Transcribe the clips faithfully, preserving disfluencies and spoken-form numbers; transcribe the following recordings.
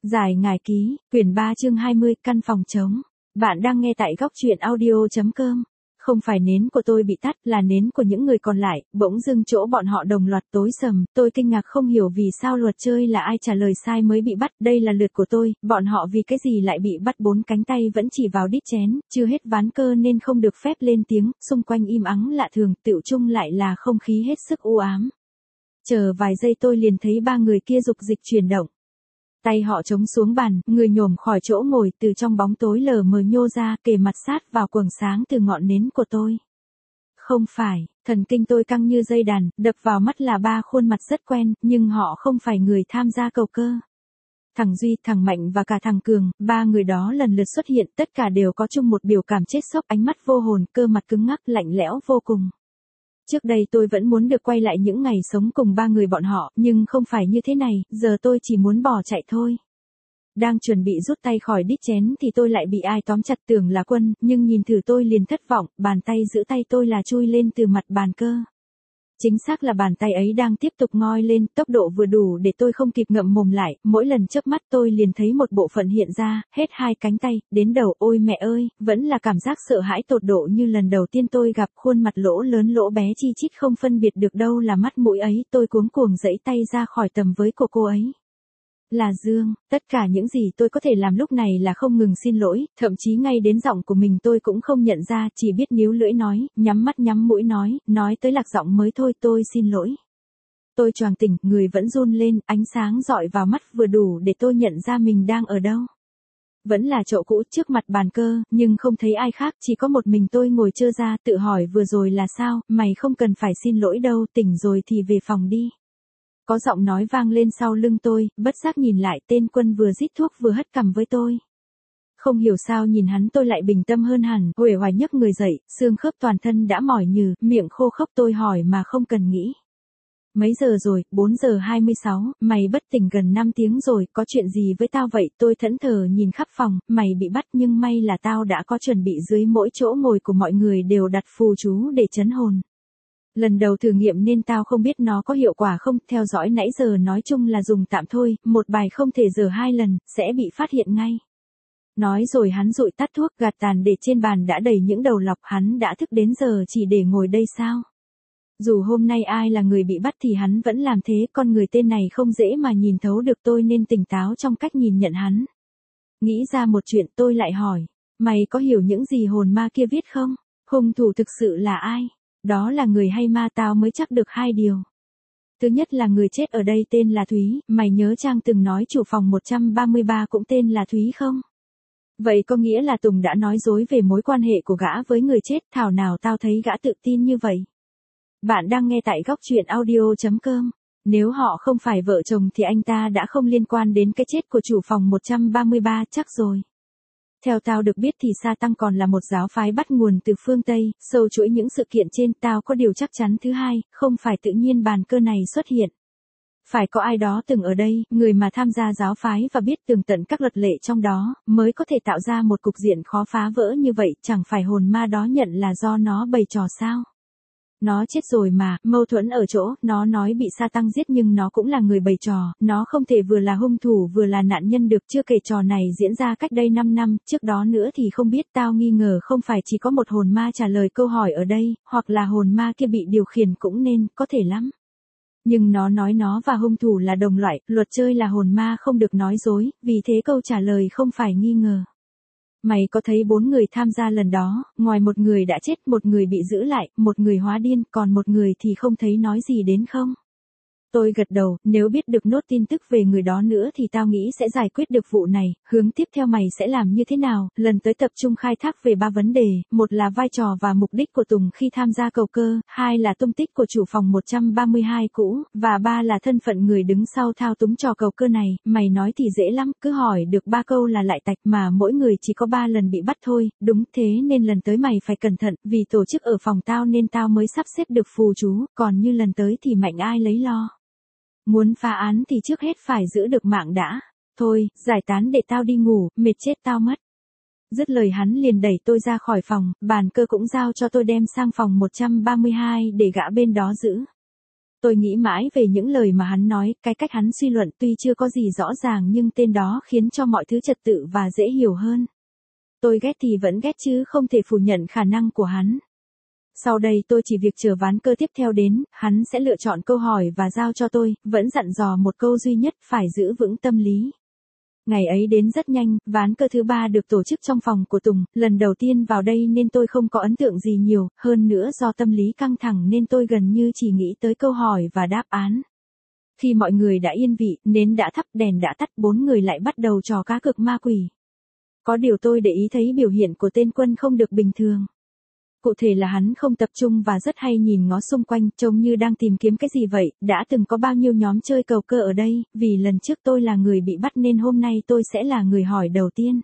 Giải ngải ký, quyển ba chương hai mươi, căn phòng trống. Bạn đang nghe tại góc truyện audio.com. Không phải nến của tôi bị tắt, là nến của những người còn lại, bỗng dưng chỗ bọn họ đồng loạt tối sầm, tôi kinh ngạc không hiểu vì sao luật chơi là ai trả lời sai mới bị bắt, đây là lượt của tôi, bọn họ vì cái gì lại bị bắt, bốn cánh tay vẫn chỉ vào đít chén, chưa hết ván cơ nên không được phép lên tiếng, xung quanh im ắng lạ thường, tựu chung lại là không khí hết sức u ám. Chờ vài giây tôi liền thấy ba người kia dục dịch chuyển động. Tay họ chống xuống bàn, người nhổm khỏi chỗ ngồi, từ trong bóng tối lờ mờ nhô ra, kề mặt sát vào quầng sáng từ ngọn nến của tôi. Không phải, thần kinh tôi căng như dây đàn, đập vào mắt là ba khuôn mặt rất quen, nhưng họ không phải người tham gia cầu cơ. Thằng Duy, thằng Mạnh và cả thằng Cường, ba người đó lần lượt xuất hiện, tất cả đều có chung một biểu cảm chết sốc, ánh mắt vô hồn, cơ mặt cứng ngắc, lạnh lẽo vô cùng. Trước đây tôi vẫn muốn được quay lại những ngày sống cùng ba người bọn họ, nhưng không phải như thế này, giờ tôi chỉ muốn bỏ chạy thôi. Đang chuẩn bị rút tay khỏi đít chén thì tôi lại bị ai tóm chặt, tưởng là Quân, nhưng nhìn thử tôi liền thất vọng, bàn tay giữ tay tôi là chui lên từ mặt bàn cơ. Chính xác là bàn tay ấy đang tiếp tục ngoi lên, tốc độ vừa đủ để tôi không kịp ngậm mồm lại, mỗi lần chớp mắt tôi liền thấy một bộ phận hiện ra, hết hai cánh tay, đến đầu, ôi mẹ ơi, vẫn là cảm giác sợ hãi tột độ như lần đầu tiên tôi gặp, khuôn mặt lỗ lớn lỗ bé chi chít không phân biệt được đâu là mắt mũi ấy, tôi cuống cuồng giãy tay ra khỏi tầm với của cô ấy. Là Dương, tất cả những gì tôi có thể làm lúc này là không ngừng xin lỗi, thậm chí ngay đến giọng của mình tôi cũng không nhận ra, chỉ biết níu lưỡi nói, nhắm mắt nhắm mũi nói, nói tới lạc giọng mới thôi, tôi xin lỗi. Tôi choàng tỉnh, người vẫn run lên, ánh sáng dọi vào mắt vừa đủ để tôi nhận ra mình đang ở đâu. Vẫn là chỗ cũ trước mặt bàn cơ, nhưng không thấy ai khác, chỉ có một mình tôi ngồi trơ ra, tự hỏi vừa rồi là sao, mày không cần phải xin lỗi đâu, tỉnh rồi thì về phòng đi. Có giọng nói vang lên sau lưng tôi, bất giác nhìn lại, tên Quân vừa rít thuốc vừa hất cằm với tôi. Không hiểu sao nhìn hắn tôi lại bình tâm hơn hẳn, uể oải nhấc người dậy, xương khớp toàn thân đã mỏi nhừ, miệng khô khốc, tôi hỏi mà không cần nghĩ. Mấy giờ rồi? Bốn giờ hai mươi sáu, mày bất tỉnh gần năm tiếng rồi, có chuyện gì với tao vậy? Tôi thẫn thờ nhìn khắp phòng, mày bị bắt nhưng may là tao đã có chuẩn bị, dưới mỗi chỗ ngồi của mọi người đều đặt phù chú để trấn hồn. Lần đầu thử nghiệm nên tao không biết nó có hiệu quả không, theo dõi nãy giờ nói chung là dùng tạm thôi, một bài không thể dở hai lần, sẽ bị phát hiện ngay. Nói rồi hắn dụi tắt thuốc, gạt tàn để trên bàn đã đầy những đầu lọc, hắn đã thức đến giờ chỉ để ngồi đây sao? Dù hôm nay ai là người bị bắt thì hắn vẫn làm thế, con người tên này không dễ mà nhìn thấu được tôi nên tỉnh táo trong cách nhìn nhận hắn. Nghĩ ra một chuyện tôi lại hỏi, mày có hiểu những gì hồn ma kia viết không? Hung thủ thực sự là ai? Đó là người hay ma? Tao mới chắc được hai điều. Thứ nhất là người chết ở đây tên là Thúy, mày nhớ Trang từng nói chủ phòng một trăm ba mươi ba cũng tên là Thúy không? Vậy có nghĩa là Tùng đã nói dối về mối quan hệ của gã với người chết, thảo nào tao thấy gã tự tin như vậy. Bạn đang nghe tại góc truyện audio.com. Nếu họ không phải vợ chồng thì anh ta đã không liên quan đến cái chết của chủ phòng một trăm ba mươi ba chắc rồi. Theo tao được biết thì Sa Tăng còn là một giáo phái bắt nguồn từ phương Tây, sâu chuỗi những sự kiện trên, tao có điều chắc chắn thứ hai, không phải tự nhiên bàn cơ này xuất hiện. Phải có ai đó từng ở đây, người mà tham gia giáo phái và biết tường tận các luật lệ trong đó, mới có thể tạo ra một cục diện khó phá vỡ như vậy, chẳng phải hồn ma đó nhận là do nó bày trò sao? Nó chết rồi mà, mâu thuẫn ở chỗ, nó nói bị Sa Tăng giết nhưng nó cũng là người bày trò, nó không thể vừa là hung thủ vừa là nạn nhân được, chưa kể trò này diễn ra cách đây năm năm, trước đó nữa thì không biết, tao nghi ngờ không phải chỉ có một hồn ma trả lời câu hỏi ở đây, hoặc là hồn ma kia bị điều khiển cũng nên, có thể lắm. Nhưng nó nói nó và hung thủ là đồng loại, luật chơi là hồn ma không được nói dối, vì thế câu trả lời không phải nghi ngờ. Mày có thấy bốn người tham gia lần đó, ngoài một người đã chết, một người bị giữ lại, một người hóa điên, còn một người thì không thấy nói gì đến không? Tôi gật đầu, nếu biết được nốt tin tức về người đó nữa thì tao nghĩ sẽ giải quyết được vụ này, hướng tiếp theo mày sẽ làm như thế nào? Lần tới tập trung khai thác về ba vấn đề, một là vai trò và mục đích của Tùng khi tham gia cầu cơ, hai là tung tích của chủ phòng một trăm ba mươi hai cũ, và ba là thân phận người đứng sau thao túng trò cầu cơ này. Mày nói thì dễ lắm, cứ hỏi được ba câu là lại tạch, mà mỗi người chỉ có ba lần bị bắt thôi, đúng thế nên lần tới mày phải cẩn thận, vì tổ chức ở phòng tao nên tao mới sắp xếp được phù chú, còn như lần tới thì mạnh ai lấy lo. Muốn phá án thì trước hết phải giữ được mạng đã. Thôi, giải tán để tao đi ngủ, mệt chết tao mất. Dứt lời hắn liền đẩy tôi ra khỏi phòng, bàn cơ cũng giao cho tôi đem sang phòng một trăm ba mươi hai để gã bên đó giữ. Tôi nghĩ mãi về những lời mà hắn nói, cái cách hắn suy luận tuy chưa có gì rõ ràng nhưng tên đó khiến cho mọi thứ trật tự và dễ hiểu hơn. Tôi ghét thì vẫn ghét chứ không thể phủ nhận khả năng của hắn. Sau đây tôi chỉ việc chờ ván cơ tiếp theo đến, hắn sẽ lựa chọn câu hỏi và giao cho tôi, vẫn dặn dò một câu duy nhất phải giữ vững tâm lý. Ngày ấy đến rất nhanh, ván cơ thứ ba được tổ chức trong phòng của Tùng, lần đầu tiên vào đây nên tôi không có ấn tượng gì nhiều, hơn nữa do tâm lý căng thẳng nên tôi gần như chỉ nghĩ tới câu hỏi và đáp án. Khi mọi người đã yên vị, nến đã thắp, đèn đã tắt, bốn người lại bắt đầu trò cá cược ma quỷ. Có điều tôi để ý thấy biểu hiện của tên Quân không được bình thường. Cụ thể là hắn không tập trung và rất hay nhìn ngó xung quanh, trông như đang tìm kiếm cái gì vậy, đã từng có bao nhiêu nhóm chơi cầu cơ ở đây, vì lần trước tôi là người bị bắt nên hôm nay tôi sẽ là người hỏi đầu tiên.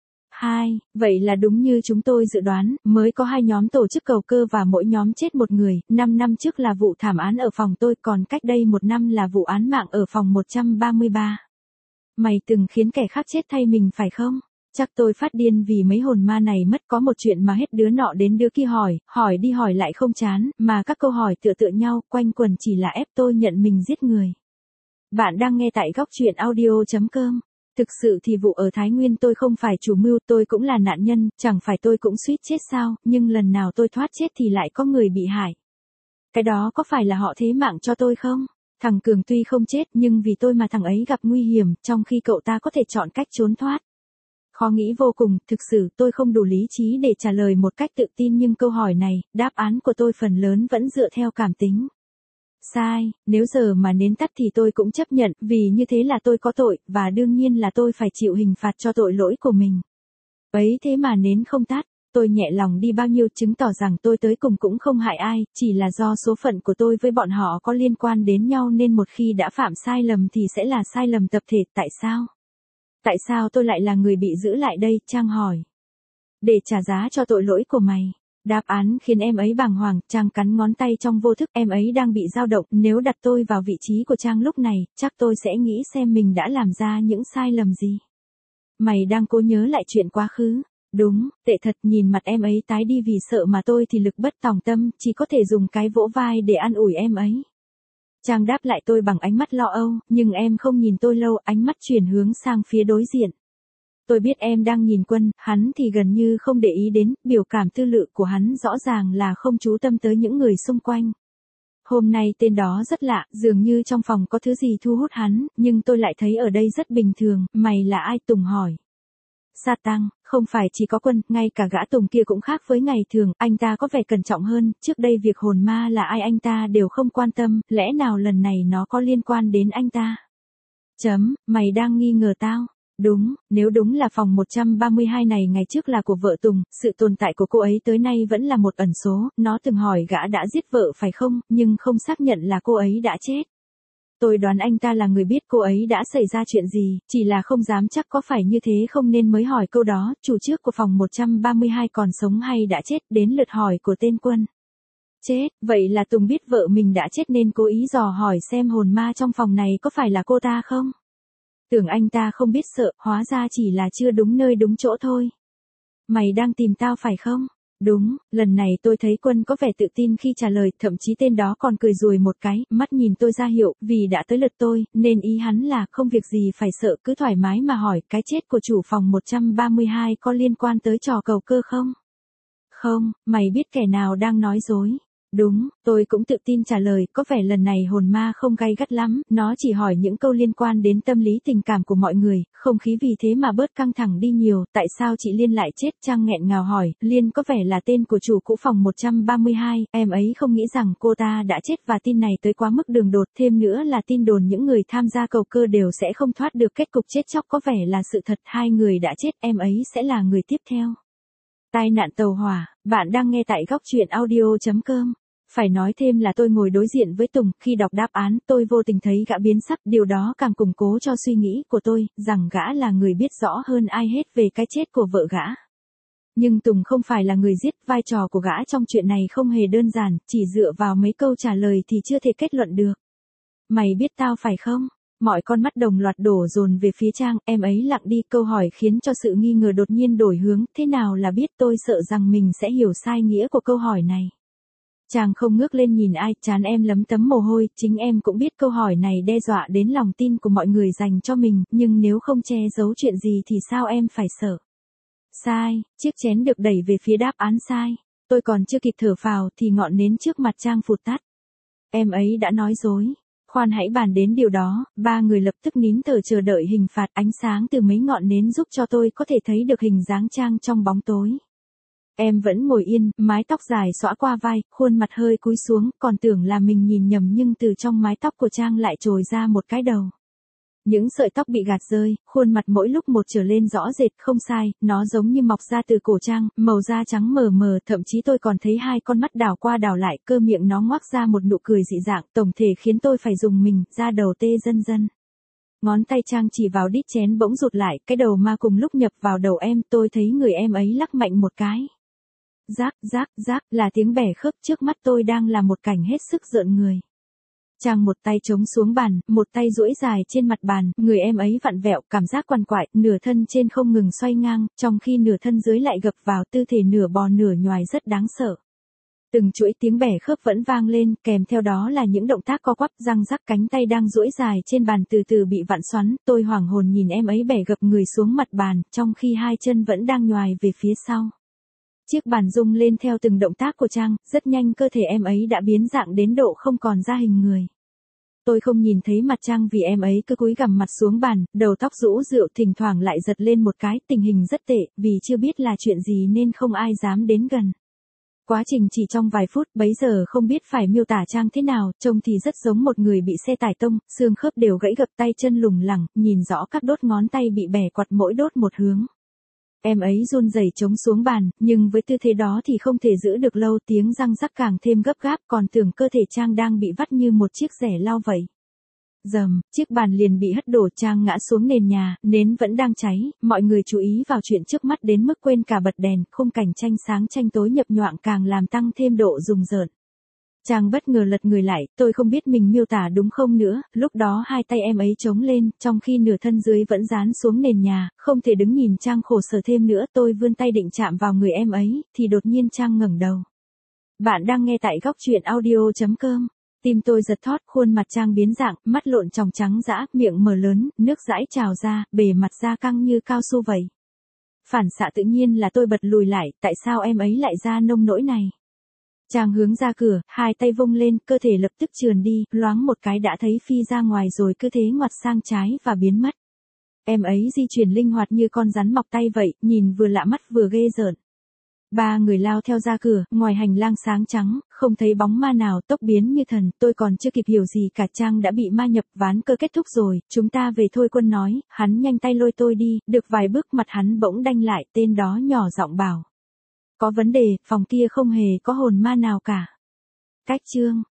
Hai, vậy là đúng như chúng tôi dự đoán, mới có hai nhóm tổ chức cầu cơ và mỗi nhóm chết một người, năm năm trước là vụ thảm án ở phòng tôi, còn cách đây một năm là vụ án mạng ở phòng một trăm ba mươi ba. Mày từng khiến kẻ khác chết thay mình phải không? Chắc tôi phát điên vì mấy hồn ma này mất, có một chuyện mà hết đứa nọ đến đứa kia hỏi, hỏi đi hỏi lại không chán, mà các câu hỏi tựa tựa nhau, quanh quẩn chỉ là ép tôi nhận mình giết người. Bạn đang nghe tại góc truyện audio chấm com. Thực sự thì vụ ở Thái Nguyên tôi không phải chủ mưu, tôi cũng là nạn nhân, chẳng phải tôi cũng suýt chết sao, nhưng lần nào tôi thoát chết thì lại có người bị hại. Cái đó có phải là họ thế mạng cho tôi không? Thằng Cường tuy không chết nhưng vì tôi mà thằng ấy gặp nguy hiểm, trong khi cậu ta có thể chọn cách trốn thoát. Khó nghĩ vô cùng, thực sự tôi không đủ lý trí để trả lời một cách tự tin nhưng câu hỏi này, đáp án của tôi phần lớn vẫn dựa theo cảm tính. Sai, nếu giờ mà nến tắt thì tôi cũng chấp nhận, vì như thế là tôi có tội, và đương nhiên là tôi phải chịu hình phạt cho tội lỗi của mình. Ấy thế mà nến không tắt, tôi nhẹ lòng đi bao nhiêu, chứng tỏ rằng tôi tới cùng cũng không hại ai, chỉ là do số phận của tôi với bọn họ có liên quan đến nhau nên một khi đã phạm sai lầm thì sẽ là sai lầm tập thể, tại sao? Tại sao tôi lại là người bị giữ lại đây, Trang hỏi. Để trả giá cho tội lỗi của mày. Đáp án khiến em ấy bàng hoàng, Trang cắn ngón tay trong vô thức, em ấy đang bị dao động, nếu đặt tôi vào vị trí của Trang lúc này, chắc tôi sẽ nghĩ xem mình đã làm ra những sai lầm gì. Mày đang cố nhớ lại chuyện quá khứ. Đúng, tệ thật, nhìn mặt em ấy tái đi vì sợ mà tôi thì lực bất tòng tâm, chỉ có thể dùng cái vỗ vai để an ủi em ấy. Trang đáp lại tôi bằng ánh mắt lo âu, nhưng em không nhìn tôi lâu, ánh mắt chuyển hướng sang phía đối diện. Tôi biết em đang nhìn Quân, hắn thì gần như không để ý đến, biểu cảm tư lự của hắn rõ ràng là không chú tâm tới những người xung quanh. Hôm nay tên đó rất lạ, dường như trong phòng có thứ gì thu hút hắn, nhưng tôi lại thấy ở đây rất bình thường, mày là ai? Tùng hỏi. Sa Tăng, không phải chỉ có Quân, ngay cả gã Tùng kia cũng khác với ngày thường, anh ta có vẻ cẩn trọng hơn, trước đây việc hồn ma là ai anh ta đều không quan tâm, lẽ nào lần này nó có liên quan đến anh ta? Chấm, mày đang nghi ngờ tao? Đúng, nếu đúng là phòng một trăm ba mươi hai này ngày trước là của vợ Tùng, sự tồn tại của cô ấy tới nay vẫn là một ẩn số, nó từng hỏi gã đã giết vợ phải không, nhưng không xác nhận là cô ấy đã chết. Tôi đoán anh ta là người biết cô ấy đã xảy ra chuyện gì, chỉ là không dám chắc có phải như thế không nên mới hỏi câu đó, chủ trước của phòng một trăm ba mươi hai còn sống hay đã chết, đến lượt hỏi của tên Quân. Chết, vậy là Tùng biết vợ mình đã chết nên cố ý dò hỏi xem hồn ma trong phòng này có phải là cô ta không? Tưởng anh ta không biết sợ, hóa ra chỉ là chưa đúng nơi đúng chỗ thôi. Mày đang tìm tao phải không? Đúng, lần này tôi thấy Quân có vẻ tự tin khi trả lời, thậm chí tên đó còn cười rùi một cái, mắt nhìn tôi ra hiệu, vì đã tới lượt tôi, nên ý hắn là không việc gì phải sợ, cứ thoải mái mà hỏi, cái chết của chủ phòng một trăm ba mươi hai có liên quan tới trò cầu cơ không? Không, mày biết kẻ nào đang nói dối. Đúng, tôi cũng tự tin trả lời, có vẻ lần này hồn ma không gay gắt lắm, nó chỉ hỏi những câu liên quan đến tâm lý tình cảm của mọi người, không khí vì thế mà bớt căng thẳng đi nhiều, tại sao chị Liên lại chết? Trang nghẹn ngào hỏi, Liên có vẻ là tên của chủ cũ phòng một trăm ba mươi hai, em ấy không nghĩ rằng cô ta đã chết và tin này tới quá mức đường đột, thêm nữa là tin đồn những người tham gia cầu cơ đều sẽ không thoát được kết cục chết chóc có vẻ là sự thật, hai người đã chết, em ấy sẽ là người tiếp theo. Tai nạn tàu hỏa, bạn đang nghe tại góc truyện audio chấm com. Phải nói thêm là tôi ngồi đối diện với Tùng, khi đọc đáp án, tôi vô tình thấy gã biến sắc, điều đó càng củng cố cho suy nghĩ của tôi, rằng gã là người biết rõ hơn ai hết về cái chết của vợ gã. Nhưng Tùng không phải là người giết, vai trò của gã trong chuyện này không hề đơn giản, chỉ dựa vào mấy câu trả lời thì chưa thể kết luận được. Mày biết tao phải không? Mọi con mắt đồng loạt đổ dồn về phía Trang, em ấy lặng đi, câu hỏi khiến cho sự nghi ngờ đột nhiên đổi hướng, thế nào là biết? Tôi sợ rằng mình sẽ hiểu sai nghĩa của câu hỏi này. Trang không ngước lên nhìn ai, trán em lấm tấm mồ hôi, chính em cũng biết câu hỏi này đe dọa đến lòng tin của mọi người dành cho mình, nhưng nếu không che giấu chuyện gì thì sao em phải sợ? Sai, chiếc chén được đẩy về phía đáp án sai. Tôi còn chưa kịp thở phào thì ngọn nến trước mặt Trang phụt tắt. Em ấy đã nói dối. Khoan hãy bàn đến điều đó, ba người lập tức nín thở chờ đợi hình phạt. Ánh sáng từ mấy ngọn nến giúp cho tôi có thể thấy được hình dáng Trang trong bóng tối. Em vẫn ngồi yên, mái tóc dài xõa qua vai, khuôn mặt hơi cúi xuống, còn tưởng là mình nhìn nhầm nhưng từ trong mái tóc của Trang lại trồi ra một cái đầu. Những sợi tóc bị gạt rơi, khuôn mặt mỗi lúc một trở lên rõ rệt, không sai, nó giống như mọc ra từ cổ Trang, màu da trắng mờ mờ, thậm chí tôi còn thấy hai con mắt đảo qua đảo lại, cơ miệng nó ngoác ra một nụ cười dị dạng, tổng thể khiến tôi phải rùng mình, da đầu tê dần dần. Ngón tay Trang chỉ vào đít chén bỗng rụt lại, cái đầu ma cùng lúc nhập vào đầu em, tôi thấy người em ấy lắc mạnh một cái. Rác, rác, rác, là tiếng bẻ khớp, trước mắt tôi đang là một cảnh hết sức rợn người. Trang một tay chống xuống bàn, một tay duỗi dài trên mặt bàn, người em ấy vặn vẹo, cảm giác quằn quại, nửa thân trên không ngừng xoay ngang, trong khi nửa thân dưới lại gập vào tư thế nửa bò nửa nhoài rất đáng sợ. Từng chuỗi tiếng bẻ khớp vẫn vang lên, kèm theo đó là những động tác co quắp, răng rắc, cánh tay đang duỗi dài trên bàn từ từ bị vặn xoắn, tôi hoảng hồn nhìn em ấy bẻ gập người xuống mặt bàn, trong khi hai chân vẫn đang nhoài về phía sau. Chiếc bàn rung lên theo từng động tác của Trang, rất nhanh cơ thể em ấy đã biến dạng đến độ không còn ra hình người. Tôi không nhìn thấy mặt Trang vì em ấy cứ cúi gằm mặt xuống bàn, đầu tóc rũ rượi, thỉnh thoảng lại giật lên một cái, tình hình rất tệ, vì chưa biết là chuyện gì nên không ai dám đến gần. Quá trình chỉ trong vài phút, bấy giờ không biết phải miêu tả Trang thế nào, trông thì rất giống một người bị xe tải tông, xương khớp đều gãy gập, tay chân lủng lẳng, nhìn rõ các đốt ngón tay bị bẻ quặt mỗi đốt một hướng. Em ấy run rẩy chống xuống bàn, nhưng với tư thế đó thì không thể giữ được lâu, tiếng răng rắc càng thêm gấp gáp, còn tưởng cơ thể Trang đang bị vắt như một chiếc rẻ lau vậy. Dầm, chiếc bàn liền bị hất đổ, Trang ngã xuống nền nhà, nến vẫn đang cháy, mọi người chú ý vào chuyện trước mắt đến mức quên cả bật đèn, khung cảnh tranh sáng tranh tối nhập nhoạng càng làm tăng thêm độ rùng rợn. Trang bất ngờ lật người lại, tôi không biết mình miêu tả đúng không nữa, lúc đó hai tay em ấy chống lên, trong khi nửa thân dưới vẫn dán xuống nền nhà, không thể đứng nhìn Trang khổ sở thêm nữa, tôi vươn tay định chạm vào người em ấy, thì đột nhiên Trang ngẩng đầu. Bạn đang nghe tại góc truyện audio chấm com. Tim tôi giật thót, khuôn mặt Trang biến dạng, mắt lộn tròng trắng dã, miệng mở lớn, nước dãi trào ra, bề mặt da căng như cao su vậy. Phản xạ tự nhiên là tôi bật lùi lại, tại sao em ấy lại ra nông nỗi này? Trang hướng ra cửa, hai tay vung lên, cơ thể lập tức trườn đi, loáng một cái đã thấy phi ra ngoài rồi cứ thế ngoặt sang trái và biến mất. Em ấy di chuyển linh hoạt như con rắn mọc tay vậy, nhìn vừa lạ mắt vừa ghê rợn. Ba người lao theo ra cửa, ngoài hành lang sáng trắng, không thấy bóng ma nào, tốc biến như thần, tôi còn chưa kịp hiểu gì cả, Trang đã bị ma nhập, ván cơ kết thúc rồi, chúng ta về thôi. Quân nói, hắn nhanh tay lôi tôi đi, được vài bước mặt hắn bỗng đanh lại, tên đó nhỏ giọng bảo. Có vấn đề, phòng kia không hề có hồn ma nào cả. Cách chương.